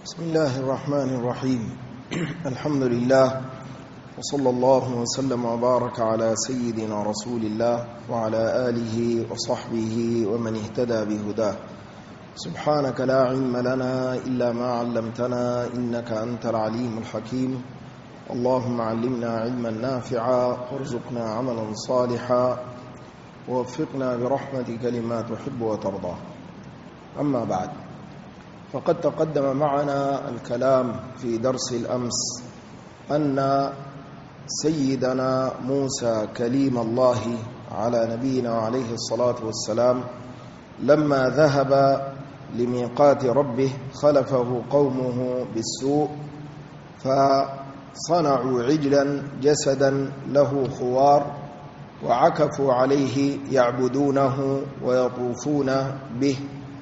بسم الله الرحمن الرحيم الحمد لله وصلى الله وسلم وبارك على سيدنا رسول الله وعلى آله وصحبه ومن اهتدى بهداه. سبحانك لا علم لنا إلا ما علمتنا إنك أنت العليم الحكيم. اللهم علمنا علما نافعا وارزقنا عملا صالحا ووفقنا برحمتك لما تحب وترضى. أما بعد، فقد تقدم معنا الكلام في درس الأمس أن سيدنا موسى كليم الله على نبينا عليه الصلاة والسلام لما ذهب لميقات ربه خلفه قومه بالسوء فصنعوا عجلا جسدا له خوار وعكفوا عليه يعبدونه ويطوفون به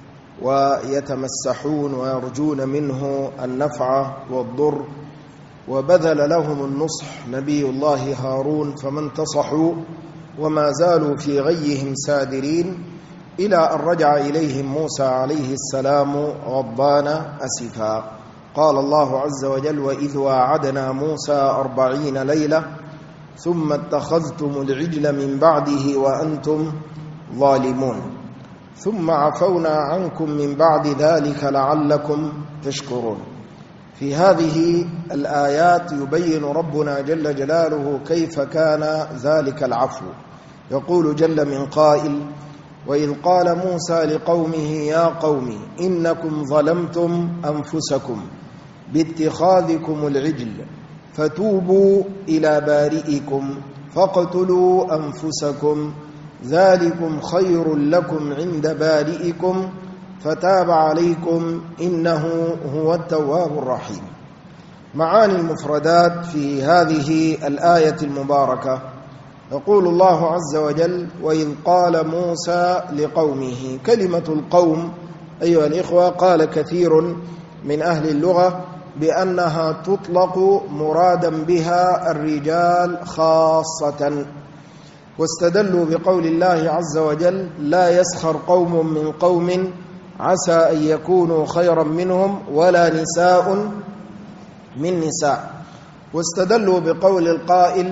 ويتمسحون ويرجون منه النفع والضر، وبذل لهم النصح نبي الله هارون فما انتصحوا وما زالوا في غيهم سادرين، إلى أن رجع إليهم موسى عليه السلام غضبان أسفا. قال الله عز وجل: وإذ واعدنا موسى 40 ليلة ثم اتخذتم العجل من بعده وأنتم ظالمون ثم عفونا عنكم من بعد ذلك لعلكم تشكرون. في هذه الآيات يبين ربنا جل جلاله كيف كان ذلك العفو. يقول جل من قائل: وإذ قال موسى لقومه يا قوم إنكم ظلمتم أنفسكم باتخاذكم العجل فتوبوا إلى بارئكم فاقتلوا أنفسكم ذلكم خير لكم عند بارئكم فتاب عليكم إنه هو التواب الرحيم. معاني المفردات في هذه الآية المباركة: يقول الله عز وجل: وإذ قال موسى لقومه. كلمة القوم أيها الإخوة قال كثير من أهل اللغة بأنها تطلق مرادا بها الرجال خاصة، واستدلوا بقول الله عز وجل: لا يسخر قوم من قوم عسى أن يكونوا خيرا منهم ولا نساء من نساء. واستدلوا بقول القائل: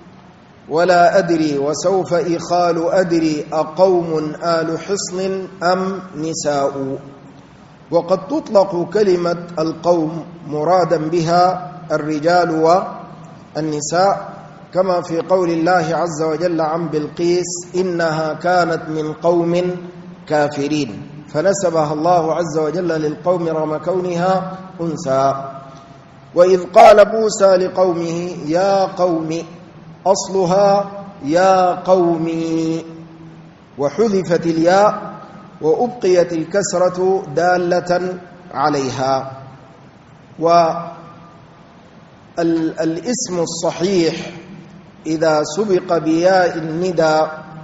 ولا أدري وسوف إخال أدري أقوم آل حصن أم نساء. وقد تطلق كلمة القوم مرادا بها الرجال والنساء، كما في قول الله عز وجل عن بلقيس: إنها كانت من قوم كافرين، فنسبها الله عز وجل للقوم رغم كونها أنثى. وإذ قال موسى لقومه يا قوم، أصلها يا قومي، وحذفت الياء وأبقيت الكسرة دالة عليها. والاسم الصحيح إذا سبق بياء الندى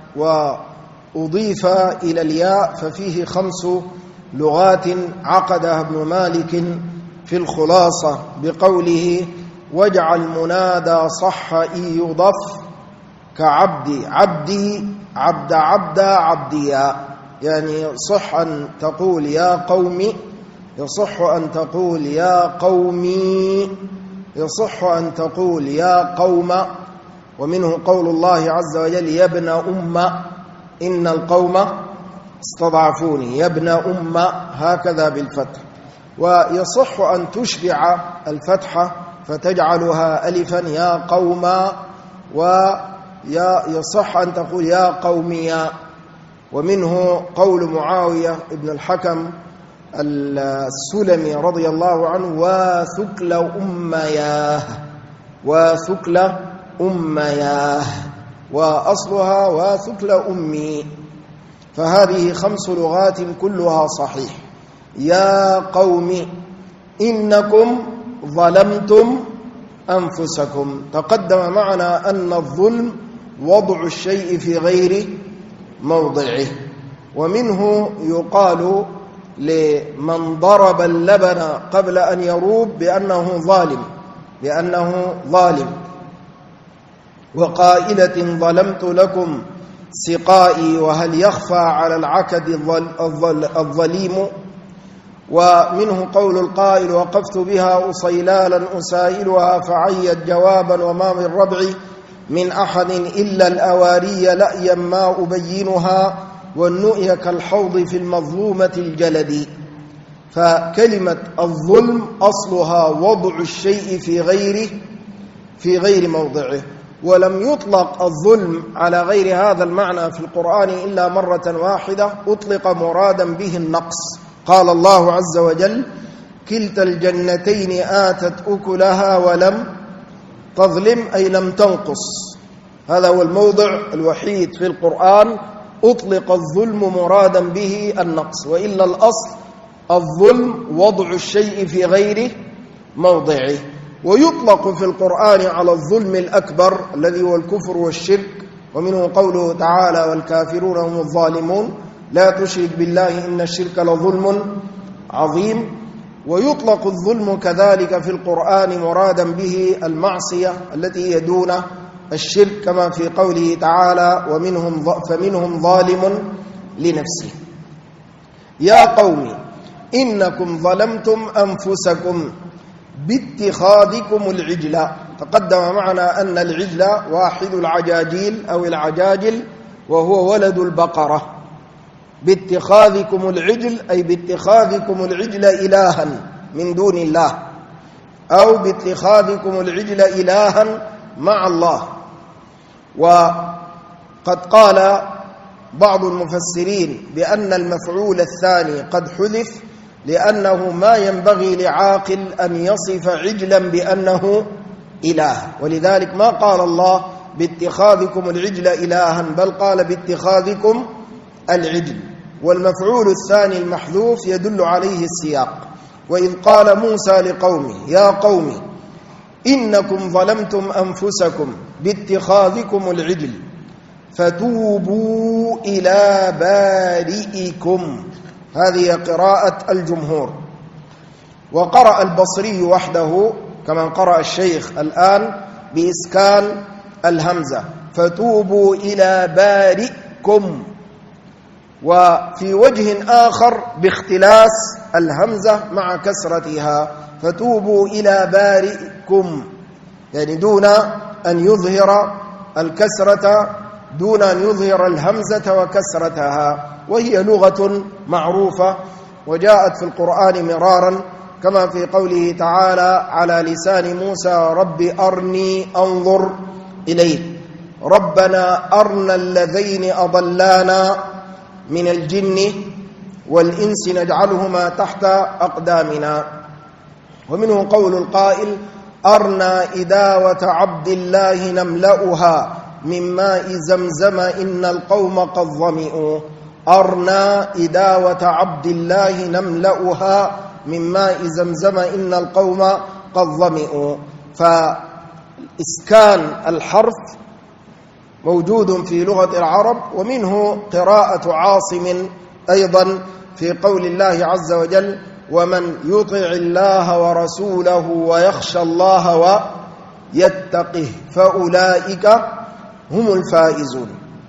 وأضيف إلى الياء ففيه 5 لغات عقدها ابن مالك في الخلاصة بقوله: واجعل منادى صح إن يضف كعبدي عبدي عبد عبد عبديا. يعني صح أن تقول يا قومي، يصح أن تقول يا قومي، يصح أن تقول يا قوم. ومنه قول الله عز وجل: يا ابن أم إن القوم استضعفوني، يا ابن أم، هكذا بالفتح. ويصح أن تشبع الفتحة فتجعلها ألفا يا قوم، ويصح أن تقول يا قومي. ومنه قول معاوية ابن الحكم السلمي رضي الله عنه: وثكل أمياه، وثكل أمياه، وأصلها وثكل أمي. فهذه 5 لغات كلها صحيح. يا قوم إنكم ظلمتم أنفسكم. تقدم معنا أن الظلم وضع الشيء في غير موضعه. ومنه يقال لمن ضرب اللبن قبل أن يروب بأنه ظالم، بأنه ظالم. وقائلة ظلمت لكم سقائي وهل يخفى على العكد الظليم. ومنه قول القائل وقفت بها أصيلالا أسائلها فعيت جوابا وما من ربعي من أحد إلا الأواري لأيا ما أبينها والنؤي كالحوض في المظلومة الجلد. فكلمة الظلم أصلها وضع الشيء في غير موضعه، ولم يطلق الظلم على غير هذا المعنى في القرآن إلا مرة واحدة أطلق مرادا به النقص. قال الله عز وجل كلتا الجنتين آتت أكلها ولم تظلم أي لم تنقص. هذا هو الموضع الوحيد في القرآن أطلق الظلم مرادا به النقص، وإلا الأصل الظلم وضع الشيء في غير موضعه. ويطلق في القرآن على الظلم الأكبر الذي هو الكفر والشرك، ومنه قوله تعالى والكافرون هم الظالمون لا تشرك بالله إن الشرك لظلم عظيم. ويطلق الظلم كذلك في القرآن مرادا به المعصية التي هي دون الشرك، كما في قوله تعالى فمنهم ظالم لنفسه. يا قوم إنكم ظلمتم أنفسكم باتخاذكم العجل. تقدم معنا أن العجل واحد العجاجيل أو العجاجل وهو ولد البقرة. باتخاذكم العجل أي باتخاذكم العجل إلها من دون الله، أو باتخاذكم العجل إلها مع الله. وقد قال بعض المفسرين بأن المفعول الثاني قد حذف لأنه ما ينبغي لعاقل أن يصف عجلا بأنه إله، ولذلك ما قال الله باتخاذكم العجل إلها بل قال باتخاذكم العجل. والمفعول الثاني المحذوف يدل عليه السياق. وإذ قال موسى لقومه يا قوم إنكم ظلمتم أنفسكم باتخاذكم العجل فتوبوا إلى بارئكم. هذه قراءة الجمهور. وقرأ البصري وحده كما قرأ الشيخ الآن بإسكان الهمزة فتوبوا إلى بارئكم، وفي وجه آخر باختلاس الهمزة مع كسرتها فتوبوا إلى بارئكم، يعني دون أن يظهر الكسرة، دون أن يظهر الهمزة وكسرتها، وهي لغة معروفة وجاءت في القرآن مرارا كما في قوله تعالى على لسان موسى رب أرني أنظر إليك، ربنا أرنا الذين أضلانا من الجن والإنس نجعلهما تحت أقدامنا. ومنه قول القائل أرنا إداوة عبد الله نملأها من ماء زمزم إن القوم قد ظمئوا. أرنا إداوة عبد الله نملأها من ماء زمزم إن القوم قد ظمئوا. فإسكان الحرف موجود في لغة العرب، ومنه قراءة عاصم أيضا في قول الله عز وجل ومن يطع الله ورسوله ويخشى الله ويتقه فأولئك هم الفائزون.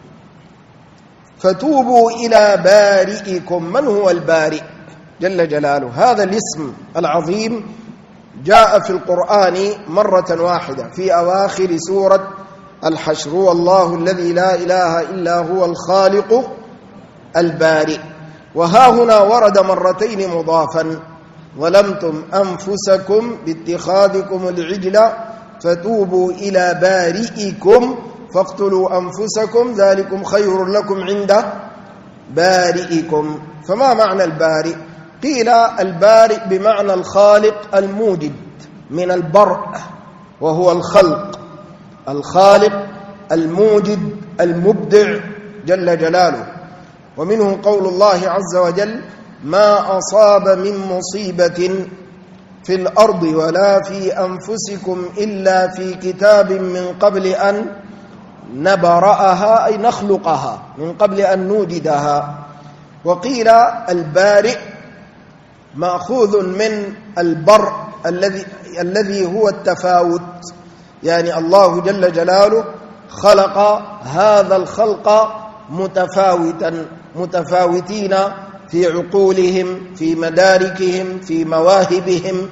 فتوبوا إلى بارئكم. من هو البارئ جل جلاله؟ هذا الاسم العظيم جاء في القرآن مرة واحدة في أواخر سورة الحشر، هو الله الذي لا إله إلا هو الخالق البارئ. وها هنا ورد مرتين مضافا ظلمتم أنفسكم باتخاذكم العجل فتوبوا إلى بارئكم فاقتلوا أنفسكم ذلكم خير لكم عند بارئكم. فما معنى البارئ؟ قيل البارئ بمعنى الخالق الموجد من البرء وهو الخلق، الخالق الموجد المبدع جل جلاله. ومنه قول الله عز وجل ما أصاب من مصيبة في الأرض ولا في أنفسكم إلا في كتاب من قبل أن نبرأها أي نخلقها، من قبل أن نوجدها. وقيل البارئ مأخوذ من البرء الذي هو التفاوت، يعني الله جل جلاله خلق هذا الخلق متفاوتين في عقولهم، في مداركهم، في مواهبهم.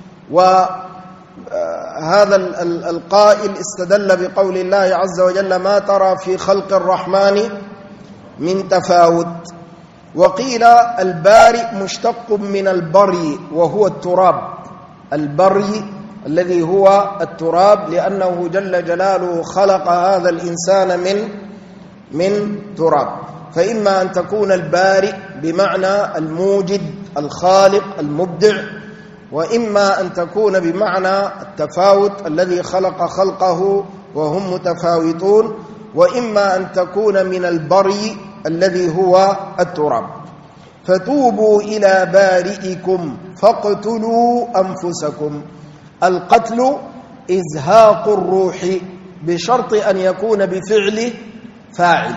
وهذا القائل استدل بقول الله عز وجل: ما ترى في خلق الرحمن من تفاوت. وقيل البارئ مشتق من البري وهو التراب، البري الذي هو التراب، لأنه جل جلاله خلق هذا الإنسان من تراب. فإما أن تكون البارئ بمعنى الموجد الخالق المبدع، وإما أن تكون بمعنى التفاوت الذي خلق خلقه وهم متفاوتون، وإما أن تكون من البري الذي هو التراب. فتوبوا إلى بارئكم فاقتلوا أنفسكم. القتل إزهاق الروح بشرط أن يكون بفعل فاعل.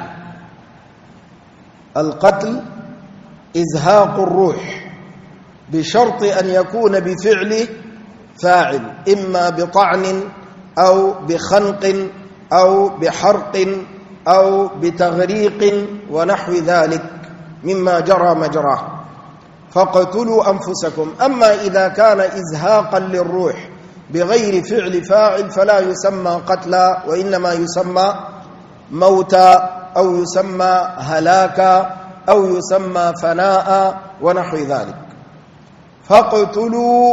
القتل إزهاق الروح بشرط أن يكون بفعل فاعل، إما بطعن أو بخنق أو بحرق أو بتغريق ونحو ذلك مما جرى مجراه. فاقتلوا أنفسكم. أما إذا كان إزهاقا للروح بغير فعل فاعل فلا يسمى قتلا، وإنما يسمى موتا أو يسمى هلاكا أو يسمى فناء ونحو ذلك. فاقتلوا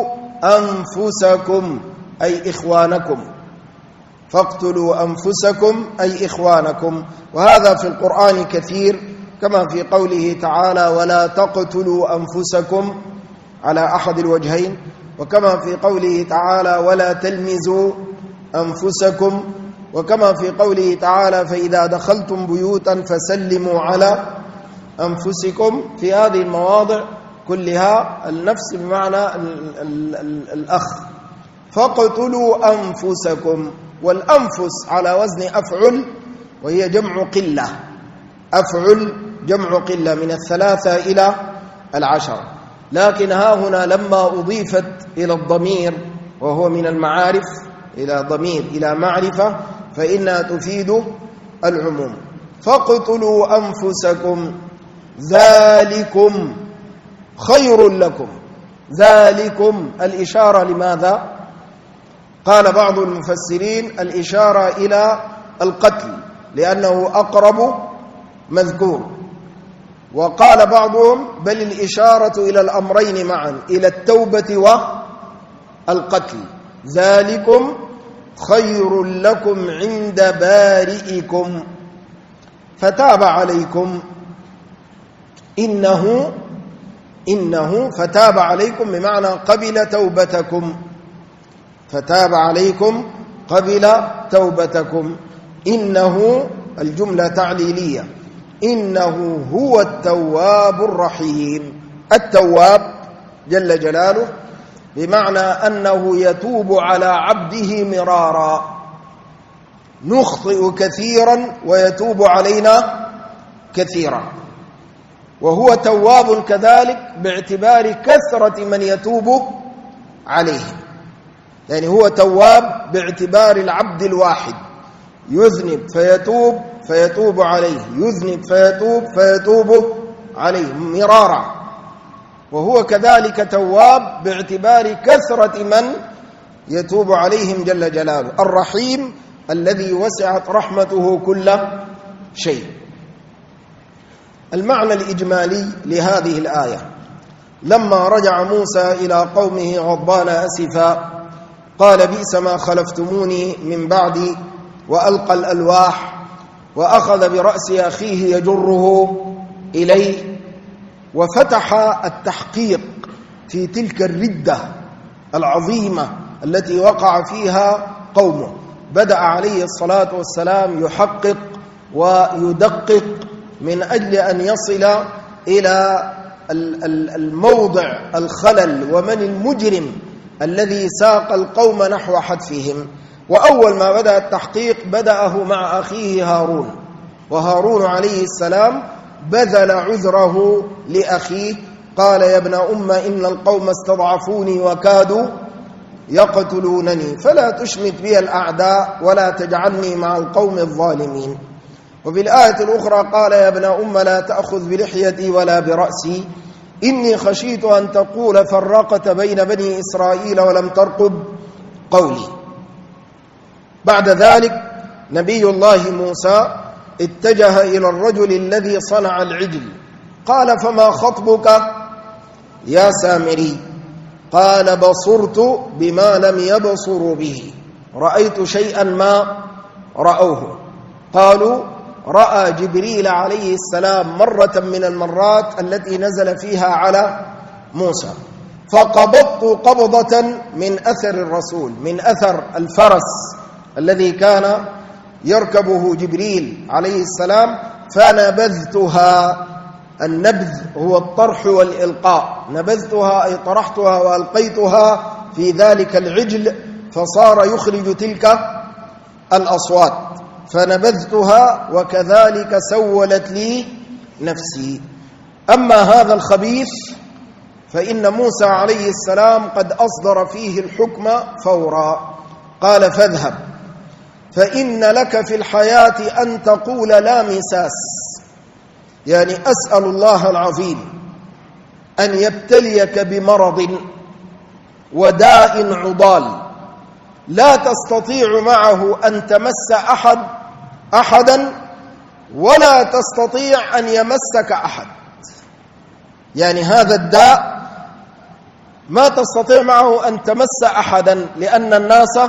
أنفسكم أي إخوانكم، فاقتلوا أنفسكم أي إخوانكم. وهذا في القرآن كثير، كما في قوله تعالى: ولا تقتلوا أنفسكم على أحد الوجهين، وكما في قوله تعالى: ولا تلمزوا أنفسكم، وكما في قوله تعالى: فإذا دخلتم بيوتا فسلموا على أنفسكم. في هذه المواضع كلها النفس بمعنى الأخ. فاقتلوا أنفسكم. والأنفس على وزن أفعل، وهي جمع قلة. أفعل جمع قلة من 3 إلى 10. لكن ها هنا لما أضيفت إلى الضمير وهو من المعارف إلى ضمير إلى معرفة فإنها تفيد العموم. فاقتلوا أنفسكم ذلكم خير لكم. ذلكم الإشارة لماذا؟ قال بعض المفسرين الإشارة إلى القتل لأنه أقرب مذكور، وقال بعضهم بل الإشارة إلى الأمرين معا، إلى التوبة والقتل. ذلكم خير لكم عند بارئكم فتاب عليكم. إنه فتاب عليكم بمعنى قبل توبتكم، فتاب عليكم قبل توبتكم. إنه الجملة تعليلية، إنه هو التواب الرحيم. التواب جل جلاله بمعنى أنه يتوب على عبده مرارا، نخطئ كثيرا ويتوب علينا كثيرا. وهو تواب كذلك باعتبار كثرة من يتوب عليه، يعني هو تواب باعتبار العبد الواحد، يذنب فيتوب عليه، يذنب فيتوب عليه مرارا. وهو كذلك تواب باعتبار كثرة من يتوب عليهم جل جلاله. الرحيم الذي وسعت رحمته كل شيء. المعنى الإجمالي لهذه الآية: لما رجع موسى إلى قومه غضبان أسفا قال بئس ما خلفتموني من بعدي، وألقى الألواح وأخذ برأس أخيه يجره إليه، وفتح التحقيق في تلك الردة العظيمة التي وقع فيها قومه. بدأ عليه الصلاة والسلام يحقق ويدقق من أجل أن يصل إلى الموضع الخلل ومن المجرم الذي ساق القوم نحو حتفهم. وأول ما بدأ التحقيق بدأه مع أخيه هارون، وهارون عليه السلام بذل عذره لأخيه، قال يا ابن إن القوم استضعفوني وكادوا يقتلونني فلا تشمت بي الأعداء ولا تجعلني مع القوم الظالمين. وفي الآية الأخرى قال يا ابن أم لا تأخذ بلحيتي ولا برأسي إني خشيت أن تقول فرقت بين بني إسرائيل ولم ترقب قولي. بعد ذلك نبي الله موسى اتجه إلى الرجل الذي صنع العجل قال فما خطبك يا سامري؟ قال بصرت بما لم يبصروا به، رأيت شيئا ما رأوه. قالوا رأى جبريل عليه السلام مرة من المرات التي نزل فيها على موسى، فقبضت قبضة من أثر الرسول، من أثر الفرس الذي كان يركبه جبريل عليه السلام، فنبذتها. النبذ هو الطرح والإلقاء، نبذتها أي طرحتها وألقيتها في ذلك العجل فصار يخرج تلك الأصوات، فنبذتها وكذلك سولت لي نفسي. أما هذا الخبيث فإن موسى عليه السلام قد أصدر فيه الحكم فورا، قال فاذهب فإن لك في الحياة أن تقول لا مساس، يعني أسأل الله العظيم أن يبتليك بمرض وداء عضال لا تستطيع معه أن تمس أحدا ولا تستطيع أن يمسك أحد. يعني هذا الداء ما تستطيع معه أن تمس أحدا لأن الناس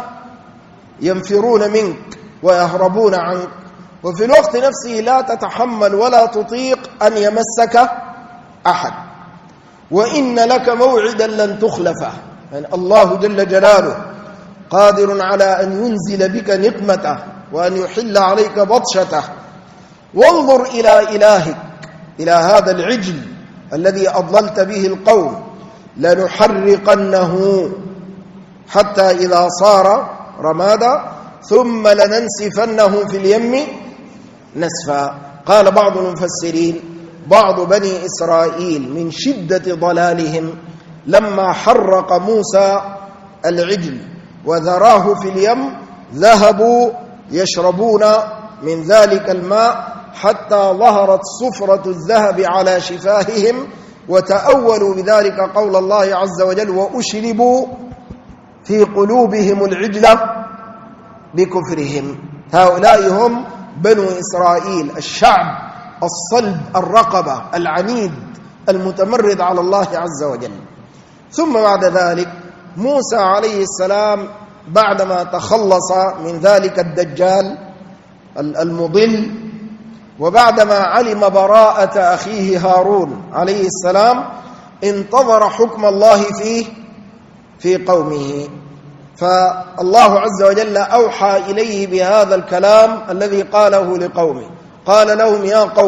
ينفرون منك ويهربون عنك، وفي الوقت نفسه لا تتحمل ولا تطيق أن يمسك أحد. وإن لك موعدا لن تخلفه، يعني الله جل جلاله قادر على أن ينزل بك نقمته وأن يحل عليك بطشته. وانظر إلى إلهك، إلى هذا العجل الذي أضللت به القوم، لنحرقنه حتى إذا صار رمادا ثم لننسفنه في اليم نسفا. قال بعض المفسرين بعض بني إسرائيل من شدة ضلالهم لما حرق موسى العجل وذراه في اليم ذهبوا يشربون من ذلك الماء حتى ظهرت صفرة الذهب على شفاههم، وتأولوا بذلك قول الله عز وجل وأشربوا في قلوبهم العجل بكفرهم. هؤلاء هم بنو إسرائيل، الشعب الصلب الرقبة العنيد المتمرد على الله عز وجل. ثم بعد ذلك موسى عليه السلام بعدما تخلص من ذلك الدجال المضل، وبعدما علم براءة أخيه هارون عليه السلام، انتظر حكم الله في قومه. فالله عز وجل أوحى إليه بهذا الكلام الذي قاله لقومه، قال لهم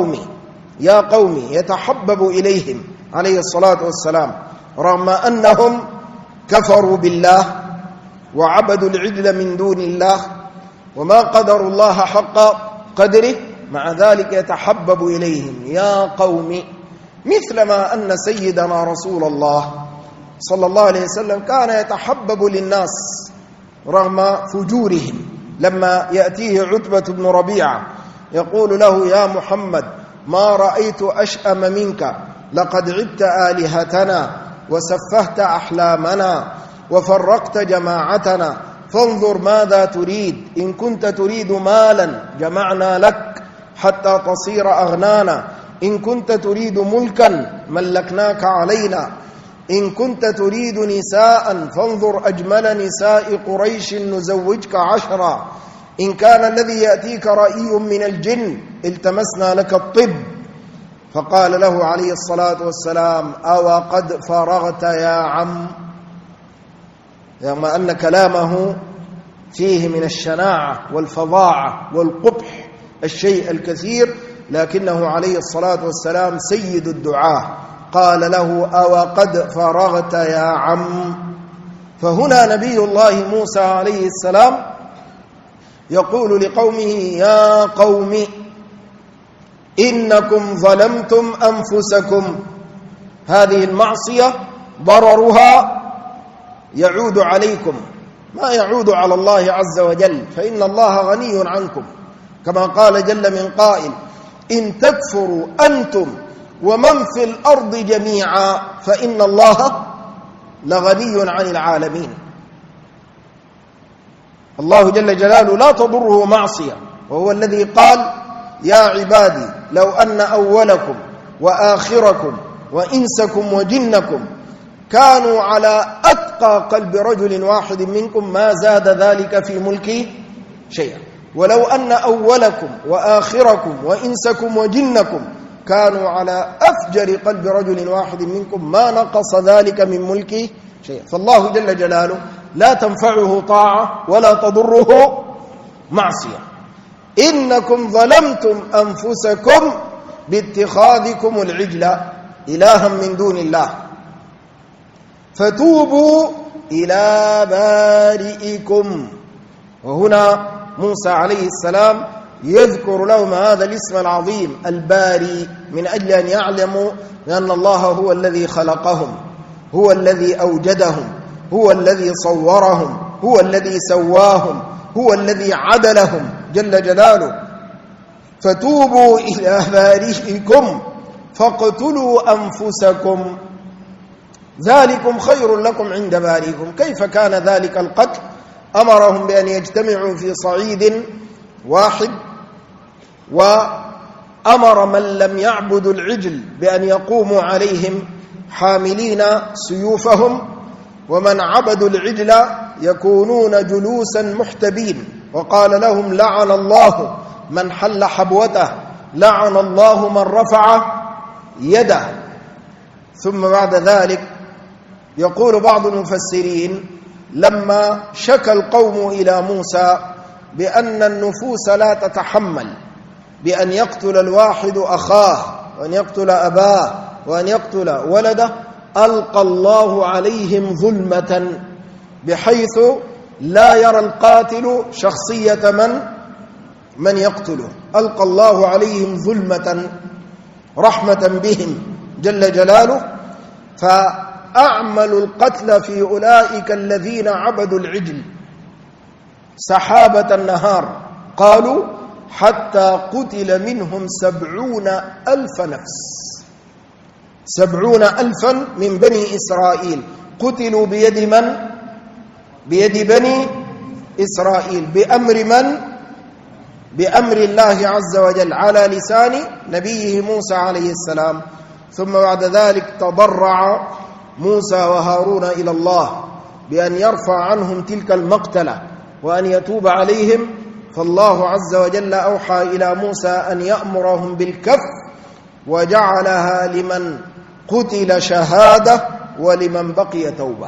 يا قومي يتحبب إليهم عليه الصلاة والسلام رغم أنهم كفروا بالله وعبدوا العجل من دون الله وما قدروا الله حق قدره، مع ذلك يتحبب إليهم يا قوم، مثلما أن سيدنا رسول الله صلى الله عليه وسلم كان يتحبب للناس رغم فجورهم. لما يأتيه عتبة بن ربيعة يقول له يا محمد ما رأيت أشأم منك، لقد عبت آلهتنا وسفهت أحلامنا وفرقت جماعتنا، فانظر ماذا تريد، إن كنت تريد مالا جمعنا لك حتى تصير أغنانا، إن كنت تريد ملكا ملكناك علينا، إن كنت تريد نساء فانظر أجمل نساء قريش نزوجك 10، إن كان الذي يأتيك رأي من الجن التمسنا لك الطب. فقال له عليه الصلاة والسلام أو قد فرغت يا عم، رغم أن كلامه فيه من الشناعة والفظاعة والقبح الشيء الكثير، لكنه عليه الصلاة والسلام سيد الدعاة، قال له أو قد فرغت يا عم. فهنا نبي الله موسى عليه السلام يقول لقومه يا قوم إنكم ظلمتم أنفسكم، هذه المعصية ضررها يعود عليكم ما يعود على الله عز وجل، فإن الله غني عنكم كما قال جل من قائل: إن تكفروا أنتم ومن في الأرض جميعا فإن الله لغني عن العالمين. الله جل جلاله لا تضره معصية، وهو الذي قال: يا عبادي لو أن أولكم وآخركم وإنسكم وجنكم كانوا على أتقى قلب رجل واحد منكم ما زاد ذلك في ملكي شيئا. ولو أن أولكم وآخركم وإنسكم وجنكم كانوا على أفجر قلب رجل واحد منكم ما نقص ذلك من ملكي شيئا. فالله جل جلاله لا تنفعه طاعة ولا تضره معصية. إنكم ظلمتم أنفسكم باتخاذكم العجل إلها من دون الله فتوبوا إلى بارئكم. وهنا موسى عليه السلام يذكر لهم هذا الاسم العظيم الباري من أجل أن يعلموا بأن الله هو الذي خلقهم، هو الذي أوجدهم، هو الذي صورهم، هو الذي سواهم، هو الذي عدلهم جل جلاله. فتوبوا إلى بارئكم فاقتلوا أنفسكم ذلكم خير لكم عند بارئكم. كيف كان ذلك القتل؟ أمرهم بأن يجتمعوا في صعيد واحد، وأمر من لم يعبدوا العجل بأن يقوموا عليهم حاملين سيوفهم، ومن عبدوا العجل يكونون جلوسا محتبين. وقال لهم: لعن الله من حل حبوته، لعن الله من رفع يده. ثم بعد ذلك يقول بعض المفسرين: لما شكى القوم إلى موسى بأن النفوس لا تتحمل بأن يقتل الواحد أخاه وأن يقتل أباه وأن يقتل ولده، ألقى الله عليهم ظلمة بحيث لا يرى القاتل شخصية من يقتله. ألقى الله عليهم ظلمة رحمة بهم جل جلاله، فأعملوا القتل في أولئك الذين عبدوا العجل سحابة النهار. قالوا: حتى قتل منهم 70,000 نفس، 70,000 من بني إسرائيل قتلوا بيد من؟ بيد بني إسرائيل. بأمر من؟ بأمر الله عز وجل على لسان نبيه موسى عليه السلام. ثم بعد ذلك تضرع موسى وهارون إلى الله بأن يرفع عنهم تلك المقتلة وأن يتوب عليهم، فالله عز وجل أوحى إلى موسى أن يأمرهم بالكف، وجعلها لمن قتل شهادة ولمن بقي توبة.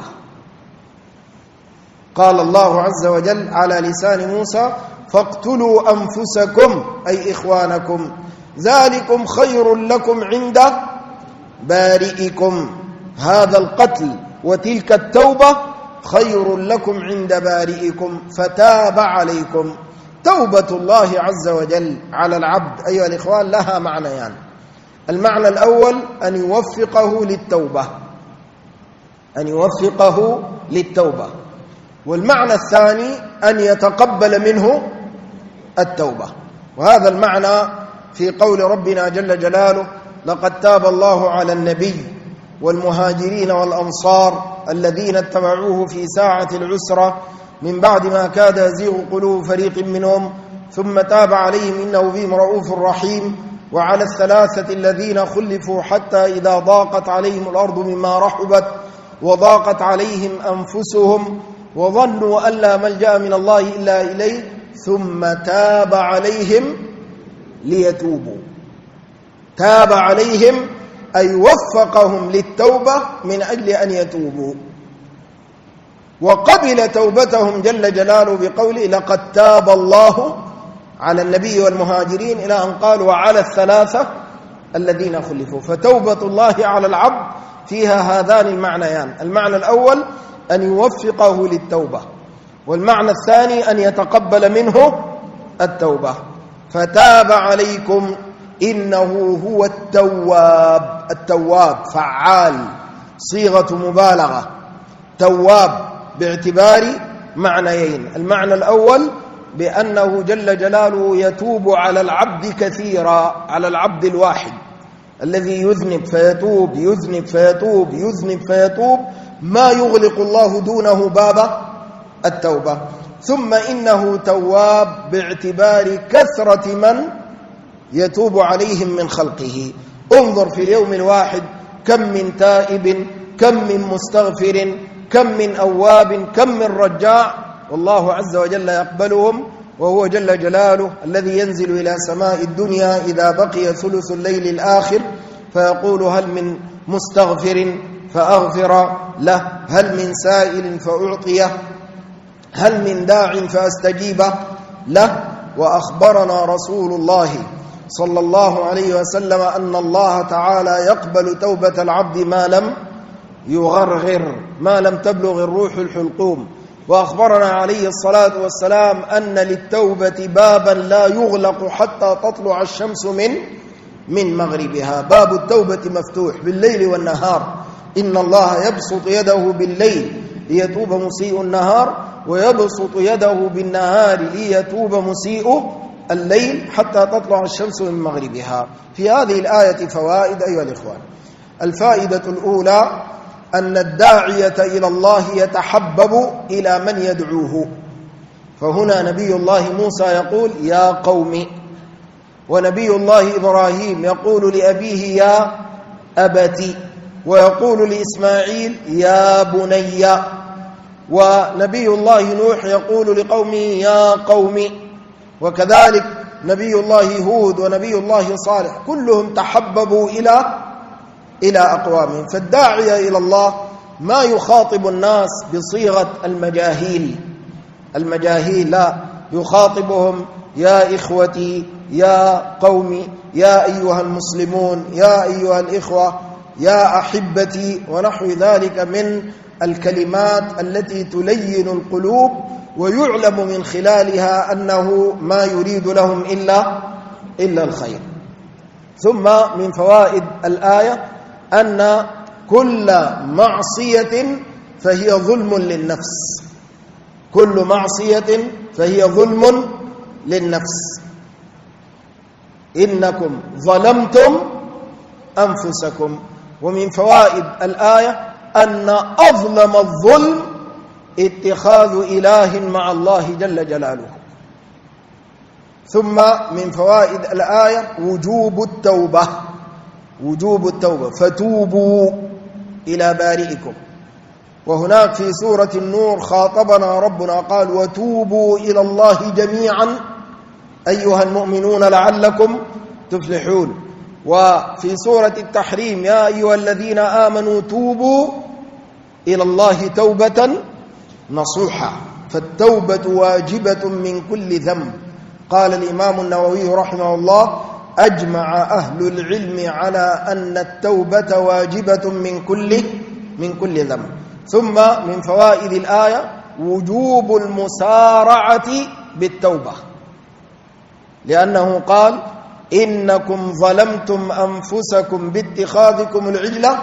قال الله عز وجل على لسان موسى: فاقتلوا أنفسكم أي إخوانكم ذلكم خير لكم عند بارئكم. هذا القتل وتلك التوبة خير لكم عند بارئكم فتاب عليكم. توبة الله عز وجل على العبد أيها الإخوان لها معنيان. المعنى الأول أن يوفقه للتوبة، أن يوفقه للتوبة. والمعنى الثاني أن يتقبل منه التوبة. وهذا المعنى في قول ربنا جل جلاله: لقد تاب الله على النبي والمهاجرين والأنصار الذين اتبعوه في ساعة العسرة من بعد ما كاد يزيغ قلوب فريق منهم ثم تاب عليهم إنه بهم رؤوف رحيم. وعلى الثلاثة الذين خلفوا حتى إذا ضاقت عليهم الأرض مما رحبت وضاقت عليهم أنفسهم وظنوا أن لا ملجأ من الله إلا إليه ثم تاب عليهم ليتوبوا. تاب عليهم أي وفقهم للتوبة من أجل أن يتوبوا، وقبل توبتهم جل جلاله بقوله: لقد تاب الله على النبي والمهاجرين، إلى أن قال: وعلى الثلاثة الذين خلفوا. فتوبة الله على العبد فيها هذان المعنيان: المعنى الأول أن يوفقه للتوبة، والمعنى الثاني أن يتقبل منه التوبة. فتاب عليكم إنه هو التواب. التواب فعال، صيغة مبالغة. تواب باعتبار معنيين: المعنى الأول بأنه جل جلاله يتوب على العبد كثيرا، على العبد الواحد الذي يذنب فيتوب، يذنب فيتوب، يذنب فيتوب، ما يغلق الله دونه باب التوبة. ثم إنه تواب باعتبار كثرة من يتوب عليهم من خلقه. انظر في اليوم الواحد كم من تائب، كم من مستغفر، كم من أواب، كم من رجاع، والله عز وجل يقبلهم، وهو جل جلاله الذي ينزل إلى سماء الدنيا إذا بقي ثلث الليل الآخر فيقول هل من مستغفر فأغفر له، هل من سائل فأعطيه، هل من داع فأستجيب له. وأخبرنا رسول الله صلى الله عليه وسلم أن الله تعالى يقبل توبة العبد ما لم يغرغر، ما لم تبلغ الروح الحلقوم. وأخبرنا عليه الصلاة والسلام أن للتوبة بابا لا يغلق حتى تطلع الشمس من مغربها. باب التوبة مفتوح بالليل والنهار. إن الله يبسط يده بالليل ليتوب مسيء النهار، ويبسط يده بالنهار ليتوب مسيء الليل حتى تطلع الشمس من مغربها. في هذه الآية فوائد أيها الإخوان. الفائدة الأولى أن الداعية إلى الله يتحبب إلى من يدعوه. فهنا نبي الله موسى يقول يا قوم، ونبي الله إبراهيم يقول لأبيه يا أبتي، ويقول لإسماعيل يا بني، ونبي الله نوح يقول لقومه يا قوم، وكذلك نبي الله هود ونبي الله صالح، كلهم تحببوا إلى أقوامهم. فالداعية إلى الله ما يخاطب الناس بصيغة المجاهيل، لا، يخاطبهم يا إخوتي، يا قومي، يا أيها المسلمون، يا أيها الإخوة، يا أحبتي، ونحو ذلك من الكلمات التي تلين القلوب، ويعلم من خلالها أنه ما يريد لهم إلا الخير. ثم من فوائد الآية أن كل معصية فهي ظلم للنفس، كل معصية فهي ظلم للنفس. إنكم ظلمتم أنفسكم. ومن فوائد الآية أن أظلم الظلم اتخاذ إله مع الله جل جلاله. ثم من فوائد الآية وجوب التوبة، فتوبوا إلى بارئكم. وهناك في سورة النور خاطبنا ربنا قال وتوبوا إلى الله جميعا أيها المؤمنون لعلكم تفلحون. وفي سورة التحريم يا أيها الذين آمنوا توبوا إلى الله توبة نصوحا. فالتوبة واجبة من كل ذنب. قال الإمام النووي رحمه الله أجمع أهل العلم على أن التوبة واجبة من كل ذنب. ثم من فوائد الآية وجوب المسارعة بالتوبة، لأنه قال إنكم ظلمتم أنفسكم باتخاذكم العجلة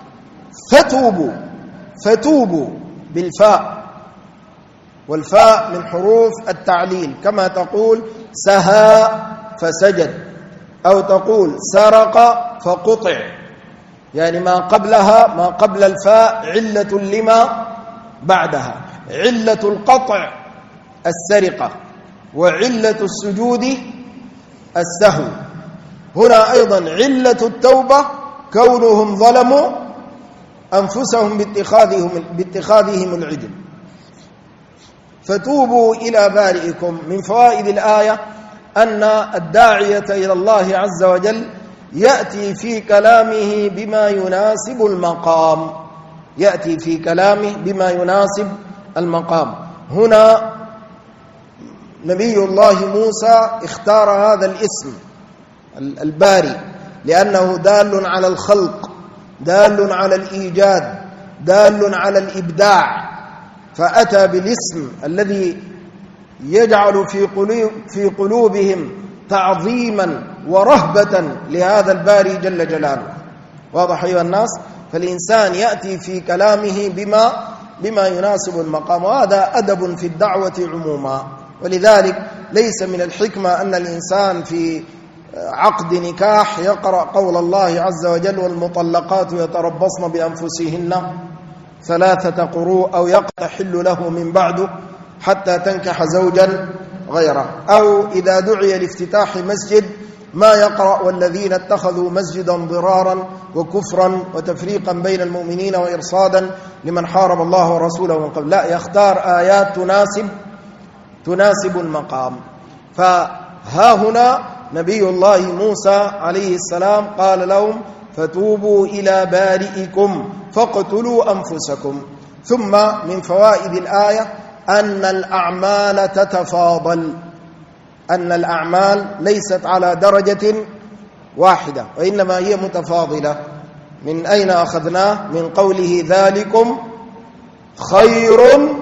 فتوبوا بالفاء، والفاء من حروف التعليل، كما تقول سهى فسجد، أو تقول سرق فقطع، يعني ما قبلها، ما قبل الفاء علة لما بعدها. علة القطع السرقة، وعلة السجود السهو. هنا أيضا علة التوبة كونهم ظلموا أنفسهم باتخاذهم العجل. فتوبوا إلى بارئكم. من فوائد الآية أن الداعية إلى الله عز وجل يأتي في كلامه بما يناسب المقام، يأتي في كلامه بما يناسب المقام. هنا نبي الله موسى اختار هذا الاسم الباري لأنه دال على الخلق، دال على الإيجاد، دال على الإبداع، فأتى بالاسم الذي يجعل في قلوبهم تعظيما ورهبة لهذا الباري جل جلاله. واضح أيها الناس؟ فالإنسان يأتي في كلامه بما يناسب المقام، وهذا أدب في الدعوة عموما. ولذلك ليس من الحكمة أن الإنسان في عقد نكاح يقرأ قول الله عز وجل والمطلقات يتربصن بأنفسهن 3 قروء، أو يحل له من بعد حتى تنكح زوجا غيره. أو إذا دعي لافتتاح مسجد ما يقرأ والذين اتخذوا مسجدا ضرارا وكفرا وتفريقا بين المؤمنين وإرصادا لمن حارب الله ورسوله من قبل، لا، يختار آيات تناسب المقام. فها هنا نبي الله موسى عليه السلام قال لهم فتوبوا إلى بارئكم فاقتلوا أنفسكم. ثم من فوائد الآية أن الأعمال تتفاضل، أن الأعمال ليست على درجة واحدة وإنما هي متفاضلة. من أين أخذناه؟ من قوله ذلكم خير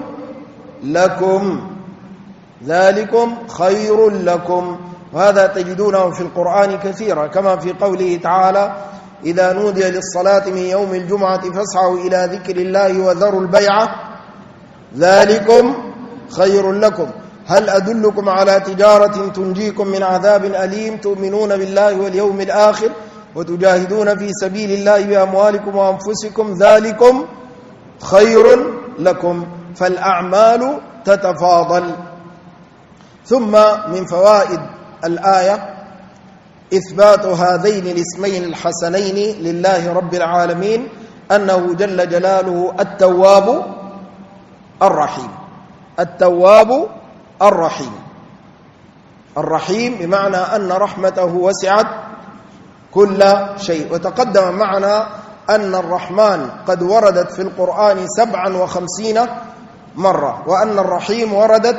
لكم، ذلكم خير لكم، وهذا تجدونه في القرآن كثيرا، كما في قوله تعالى إذا نودي للصلاة من يوم الجمعة فاسعوا إلى ذكر الله وذروا البيع ذلكم خير لكم. هل أدلكم على تجارة تنجيكم من عذاب أليم تؤمنون بالله واليوم الآخر وتجاهدون في سبيل الله بأموالكم وأنفسكم ذلكم خير لكم. فالأعمال تتفاضل. ثم من فوائد الآية إثبات هذين الاسمين الحسنين لله رب العالمين، أنه جل جلاله التواب الرحيم. التواب الرحيم، الرحيم بمعنى أن رحمته وسعت كل شيء. وتقدم معنا أن الرحمن قد وردت في القرآن 57 مرة، وأن الرحيم وردت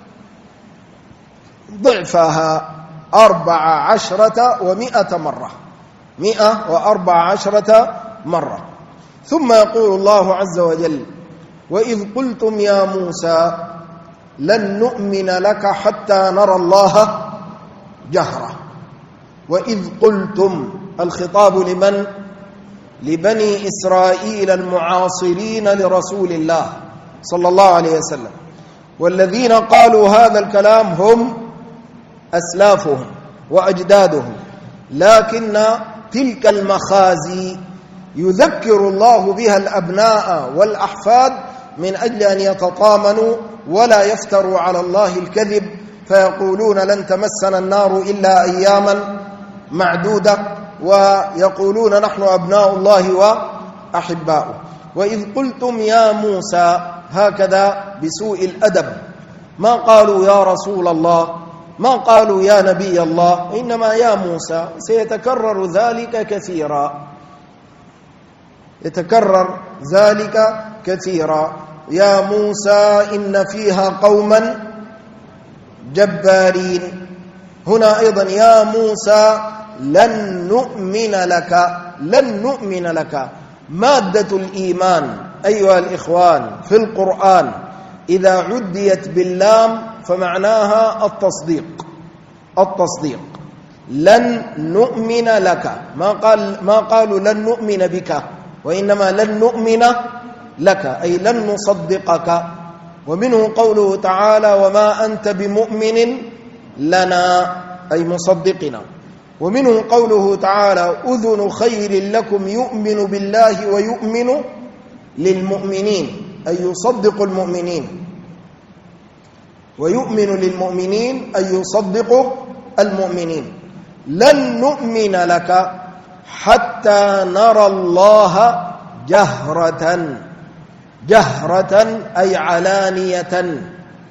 ضعفها 14 مرة، 114 مرة. ثم يقول الله عز وجل وإذ قلتم يا موسى لن نؤمن لك حتى نرى الله جهرة. وإذ قلتم، الخطاب لمن؟ لبني إسرائيل المعاصرين لرسول الله صلى الله عليه وسلم، والذين قالوا هذا الكلام هم أسلافهم وأجدادهم، لكن تلك المخازي يذكر الله بها الأبناء والأحفاد من أجل أن يتطامنوا ولا يفتروا على الله الكذب فيقولون لن تمسنا النار إلا أياما معدودة، ويقولون نحن أبناء الله وأحباؤه. وإذ قلتم يا موسى، هكذا بسوء الأدب، ما قالوا يا رسول الله، ما قالوا يا نبي الله، إنما يا موسى. سيتكرر ذلك كثيرا، يتكرر ذلك كثيرا. يا موسى إن فيها قوما جبارين. هنا أيضا يا موسى لن نؤمن لك، لن نؤمن لك. مادة الإيمان أيها الإخوان في القرآن إذا عديت باللام فمعناها التصديق، التصديق. لن نؤمن لك، ما قالوا لن نؤمن بك، وإنما لن نؤمن لك أي لن نصدقك. ومنه قوله تعالى وما أنت بمؤمن لنا أي مصدقنا. ومنه قوله تعالى أذن خير لكم يؤمن بالله ويؤمن للمؤمنين أي يصدق المؤمنين، ويؤمن للمؤمنين أي يصدق المؤمنين. لن نؤمن لك حتى نرى الله جهرة، جهرة أي علانية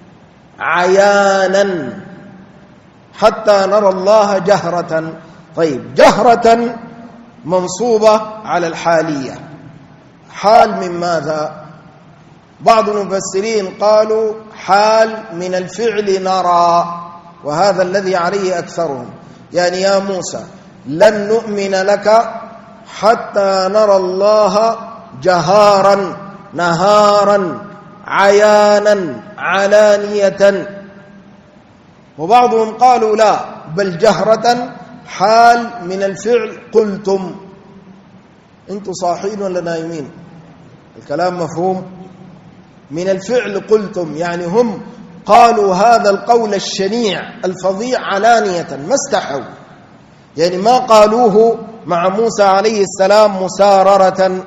عيانا، حتى نرى الله جهرة. طيب، جهرة منصوبة على الحالية، حال من ماذا؟ بعض المفسرين قالوا حال من الفعل نرى، وهذا الذي عليه أكثرهم. يعني يا موسى لن نؤمن لك حتى نرى الله جهارا نهارا عيانا علانية. وبعضهم قالوا لا، بل جهرة حال من الفعل قلتم. انتم صاحين ولا نايمين؟ الكلام مفهوم؟ من الفعل قلتم، يعني هم قالوا هذا القول الشنيع الفظيع علانية، ما استحوا، يعني ما قالوه مع موسى عليه السلام مساررة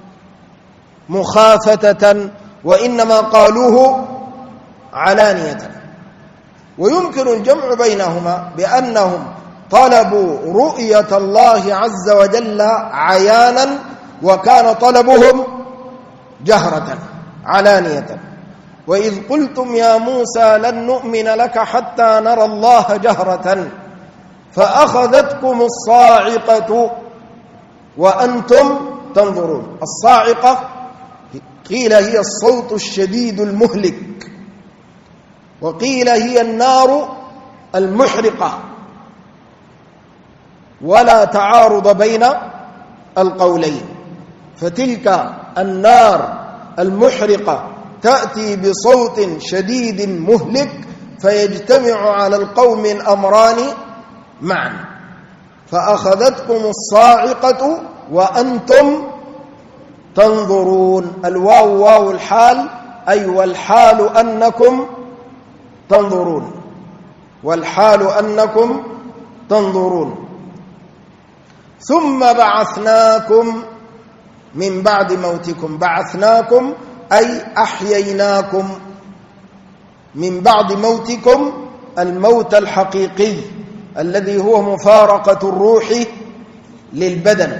مخافتة، وإنما قالوه علانية. ويمكن الجمع بينهما بأنهم طلبوا رؤية الله عز وجل عيانا، وكان طلبهم جهرة علانية. وإذ قلتم يا موسى لن نؤمن لك حتى نرى الله جهرة فأخذتكم الصاعقة وأنتم تنظرون. الصاعقة قيل هي الصوت الشديد المهلك، وقيل هي النار المحرقة، ولا تعارض بين القولين. فتلك النار المحرقة تأتي بصوت شديد مهلك فيجتمع على القوم الأمران معا، فأخذتكم الصاعقة وأنتم تنظرون. الواو واو الحال، أي والحال أنكم تنظرون، والحال أنكم تنظرون. ثم بعثناكم من بعد موتكم، بعثناكم أي أحييناكم من بعد موتكم، الموت الحقيقي الذي هو مفارقة الروح للبدن،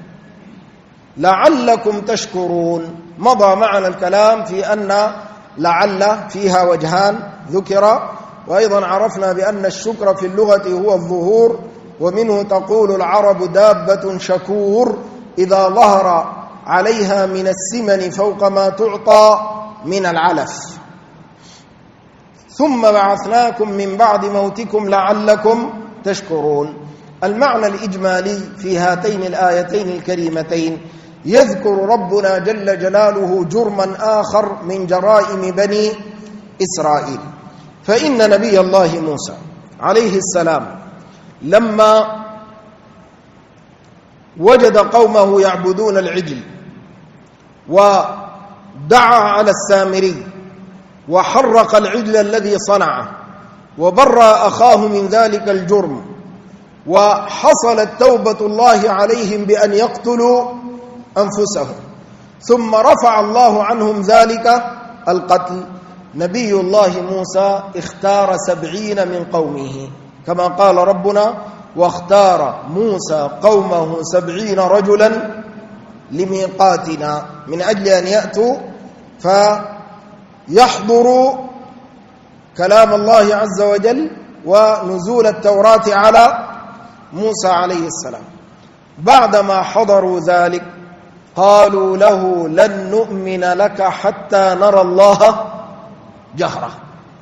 لعلكم تشكرون. مضى معنا الكلام في أن لعل فيها وجهان ذكر، وأيضا عرفنا بأن الشكر في اللغة هو الظهور، ومنه تقول العرب دابة شكور إذا ظهر عليها من السمن فوق ما تعطى من العلف. ثم بعثناكم من بعد موتكم لعلكم تشكرون. المعنى الإجمالي في هاتين الآيتين الكريمتين يذكر ربنا جل جلاله جرما آخر من جرائم بني إسرائيل. فإن نبي الله موسى عليه السلام لما وجد قومه يعبدون العجل ودعا على السامري وحرق العجل الذي صنعه وبرأ أخاه من ذلك الجرم، وحصلت توبة الله عليهم بأن يقتلوا أنفسهم، ثم رفع الله عنهم ذلك القتل، نبي الله موسى اختار 70 من قومه كما قال ربنا: واختار موسى قومه 70 رجلا لميقاتنا، من أجل أن يأتوا فيحضروا كلام الله عز وجل ونزول التوراة على موسى عليه السلام. بعدما حضروا ذلك قالوا له: لن نؤمن لك حتى نرى الله جهرة.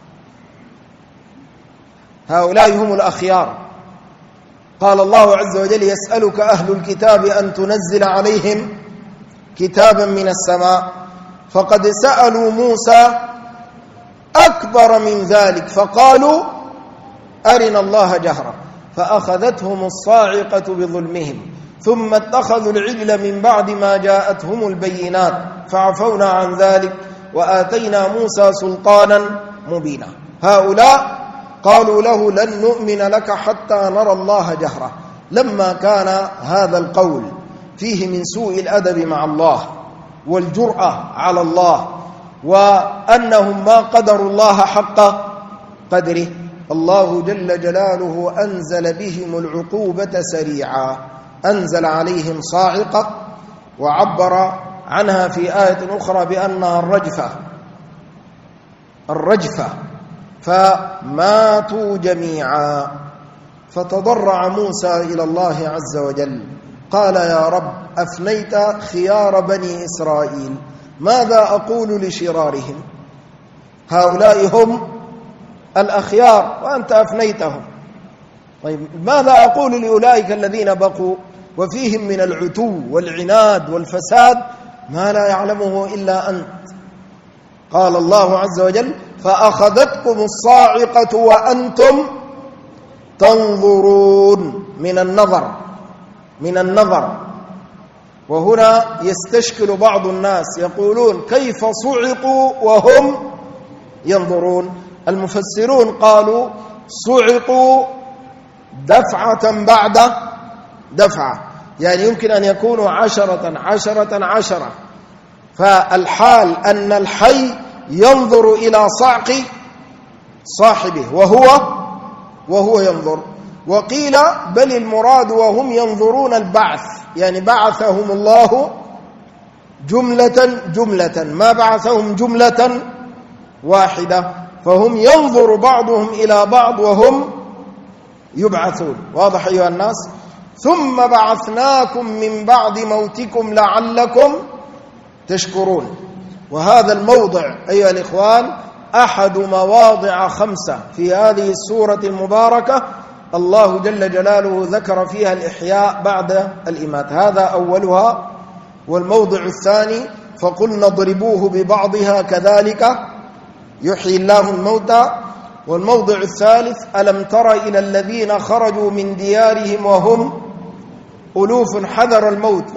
هؤلاء هم الأخيار. قال الله عز وجل: يسألك أهل الكتاب أن تنزل عليهم كتابا من السماء، فقد سألوا موسى أكبر من ذلك فقالوا أرنا الله جهرة، فأخذتهم الصاعقة بظلمهم، ثم اتخذوا العجل من بعد ما جاءتهم البينات فعفونا عن ذلك وآتينا موسى سلطانا مبينا. هؤلاء قالوا له: لن نؤمن لك حتى نرى الله جهرة. لما كان هذا القول فيه من سوء الأدب مع الله والجرأة على الله، وأنهم ما قدروا الله حق قدره، الله جل جلاله أنزل بهم العقوبة سريعا، أنزل عليهم صاعقة، وعبر عنها في آية أخرى بأنها الرجفة، فماتوا جميعا. فتضرع موسى إلى الله عز وجل قال: يا رب، أفنيت خيار بني إسرائيل، ماذا أقول لشرارهم؟ هؤلاء هم الأخيار وأنت أفنيتهم، طيب ماذا أقول لأولئك الذين بقوا وفيهم من العتو والعناد والفساد ما لا يعلمه إلا أنت؟ قال الله عز وجل: فأخذتكم الصاعقة وأنتم تنظرون، من النظر. وهنا يستشكل بعض الناس يقولون: كيف صعقوا وهم ينظرون؟ المفسرون قالوا صعقوا دفعة بعد دفعة، يعني يمكن أن يكونوا 10 فالحال أن الحي ينظر إلى صعق صاحبه وهو ينظر. وقيل بل المراد وهم ينظرون البعث، يعني بعثهم الله جملة ما بعثهم جملة واحدة، فهم ينظر بعضهم إلى بعض وهم يبعثون. واضح أيها الناس؟ ثم بعثناكم من بعد موتكم لعلكم تشكرون. وهذا الموضع أيها الإخوان أحد مواضع 5 في هذه السورة المباركة الله جل جلاله ذكر فيها الإحياء بعد الإماتة. هذا أولها. والموضع الثاني فقلنا اضربوه ببعضها كذلك يحيي الله الموتى. والموضع الثالث ألم تر إلى الذين خرجوا من ديارهم وهم ألوف حذر الموت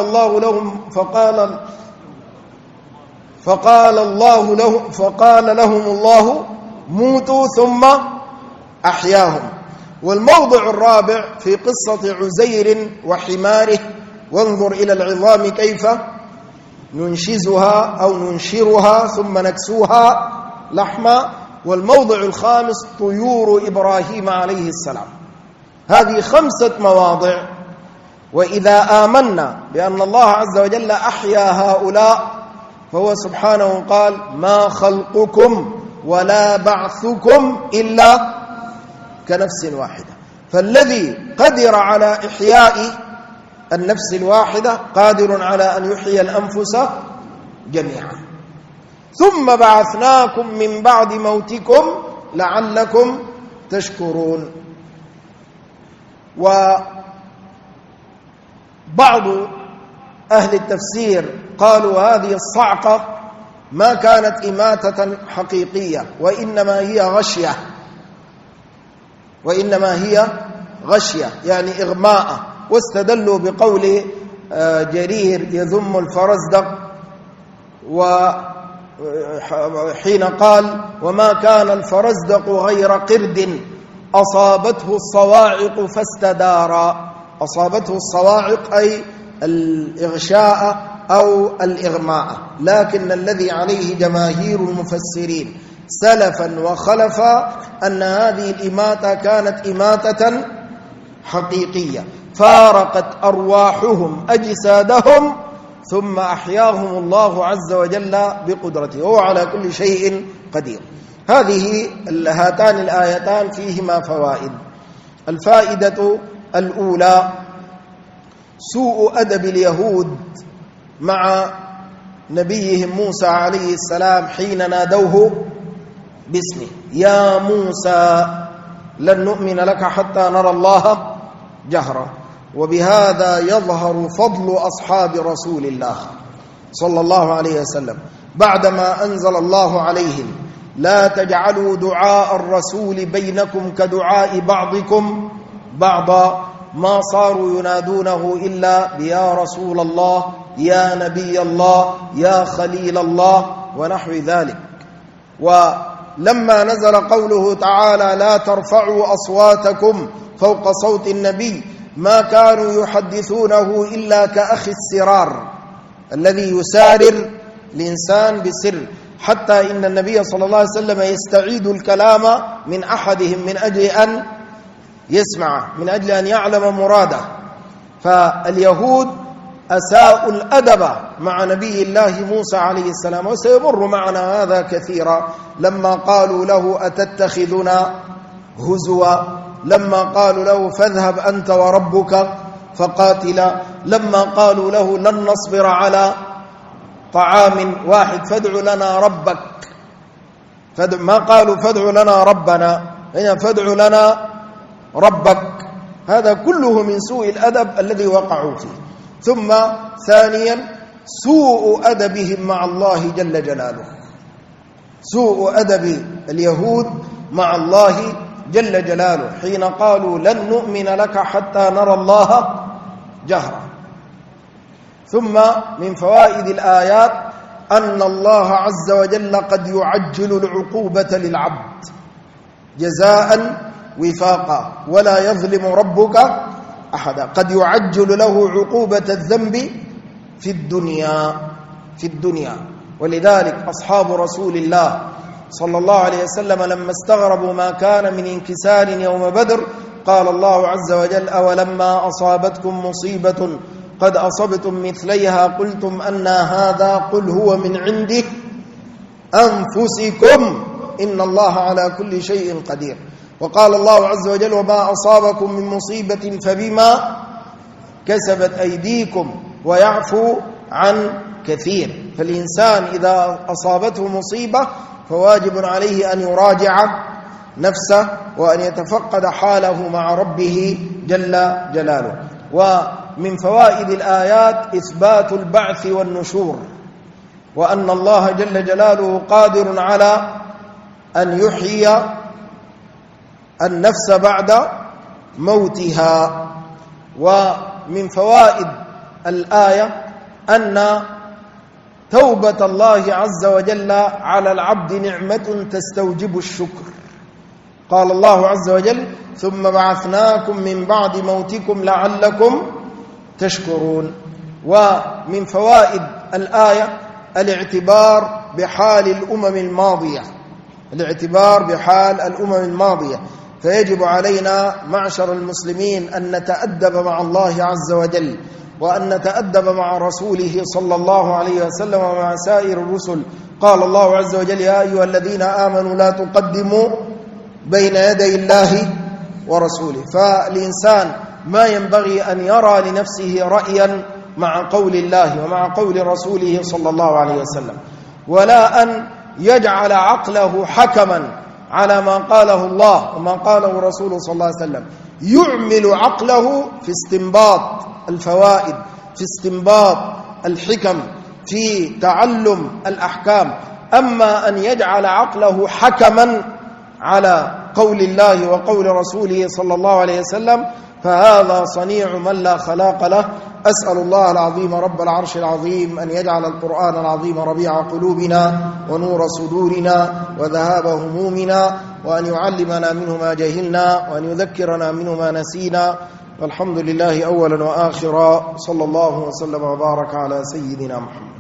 فقال لهم الله موتوا ثم أحياهم. والموضع الرابع في قصة عزير وحماره وانظر إلى العظام كيف ننشزها أو ننشرها ثم نكسوها لحما. والموضع الخامس طيور إبراهيم عليه السلام. هذه 5 مواضع. وإذا آمنا بأن الله عز وجل أحيا هؤلاء فهو سبحانه قال ما خلقكم ولا بعثكم إلا كنفس واحدة. فالذي قدر على إحياء النفس الواحدة قادر على أن يحيي الأنفس جميعا. ثم بعثناكم من بعد موتكم لعلكم تشكرون. وبعض أهل التفسير قالوا هذه الصعقة ما كانت إماتة حقيقية وإنما هي غشية يعني إغماء. واستدلوا بقول جرير يذم الفرزدق وحين قال وما كان الفرزدق غير قرد أصابته الصواعق فاستدار. أصابته الصواعق أي الإغشاء أو الإغماء. لكن الذي عليه جماهير المفسرين سلفا وخلفا أن هذه الإماتة كانت إماتة حقيقية فارقت أرواحهم أجسادهم ثم أحياهم الله عز وجل بقدرته وهو على كل شيء قدير. هاتان الآيتان فيهما فوائد. الفائدة الأولى سوء أدب اليهود مع نبيهم موسى عليه السلام حين نادوه باسمه يا موسى لن نؤمن لك حتى نرى الله جهرا. وبهذا يظهر فضل أصحاب رسول الله صلى الله عليه وسلم بعدما أنزل الله عليهم لا تجعلوا دعاء الرسول بينكم كدعاء بعضكم بعضا ما صاروا ينادونه إلا يا رسول الله يا نبي الله يا خليل الله ونحو ذلك. ولما نزل قوله تعالى لا ترفعوا أصواتكم فوق صوت النبي ما كانوا يحدثونه إلا كأخي السرار الذي يسارر الإنسان بسر حتى إن النبي صلى الله عليه وسلم يستعيد الكلام من أحدهم من أجل أن يسمع من أجل أن يعلم مراده. فاليهود أساءوا الأدب مع نبي الله موسى عليه السلام وسيمر معنا هذا كثيرا لما قالوا له أتتخذنا هزوا لما قالوا له فاذهب أنت وربك فقاتلا لما قالوا له لن نصبر على طعام واحد فادع لنا ربك ما قالوا فادع لنا ربنا هنا فادع لنا ربك. هذا كله من سوء الأدب الذي وقعوا فيه. ثم ثانيا سوء أدبهم مع الله جل جلاله. سوء أدب اليهود مع الله جل جلاله حين قالوا لن نؤمن لك حتى نرى الله جهرا. ثم من فوائد الآيات أن الله عز وجل قد يعجل العقوبة للعبد جزاء وفاقا ولا يظلم ربك أحدا. قد يعجل له عقوبة الذنب في الدنيا. ولذلك أصحاب رسول الله صلى الله عليه وسلم لما استغربوا ما كان من انكسار يوم بدر قال الله عز وجل: أولما أصابتكم مصيبة قد أصبتم مثليها قلتم أن هذا قل هو من عنده أنفسكم إن الله على كل شيء قدير. وقال الله عز وجل: وما أصابكم من مصيبة فبما كسبت أيديكم ويعفو عن كثير. فالإنسان إذا أصابته مصيبة فواجب عليه أن يراجع نفسه وأن يتفقد حاله مع ربه جل جلاله. ومن فوائد الآيات إثبات البعث والنشور، وأن الله جل جلاله قادر على أن يحيي النفس بعد موتها. ومن فوائد الآية أن توبة الله عز وجل على العبد نعمة تستوجب الشكر. قال الله عز وجل: ثم بعثناكم من بعد موتكم لعلكم تشكرون. ومن فوائد الآية الاعتبار بحال الأمم الماضية، فيجب علينا معشر المسلمين أن نتأدب مع الله عز وجل، وأن نتأدب مع رسوله صلى الله عليه وسلم ومع سائر الرسل. قال الله عز وجل: يا أيها الذين آمنوا لا تقدموا بين يدي الله ورسوله. فالإنسان ما ينبغي أن يرى لنفسه رأيا مع قول الله ومع قول رسوله صلى الله عليه وسلم، ولا أن يجعل عقله حكما على ما قاله الله وما قاله رسوله صلى الله عليه وسلم، يعمل عقله في استنباط الفوائد، في استنباط الحكم، في تعلم الأحكام. أما أن يجعل عقله حكما على قول الله وقول رسوله صلى الله عليه وسلم فهذا صنيع من لا خلاق له. أسأل الله العظيم رب العرش العظيم أن يجعل القرآن العظيم ربيع قلوبنا ونور صدورنا وذهاب همومنا، وأن يعلمنا منه ما جهلنا، وأن يذكرنا منه ما نسينا. والحمد لله أولا وآخرا، صلى الله وسلم وبارك على سيدنا محمد.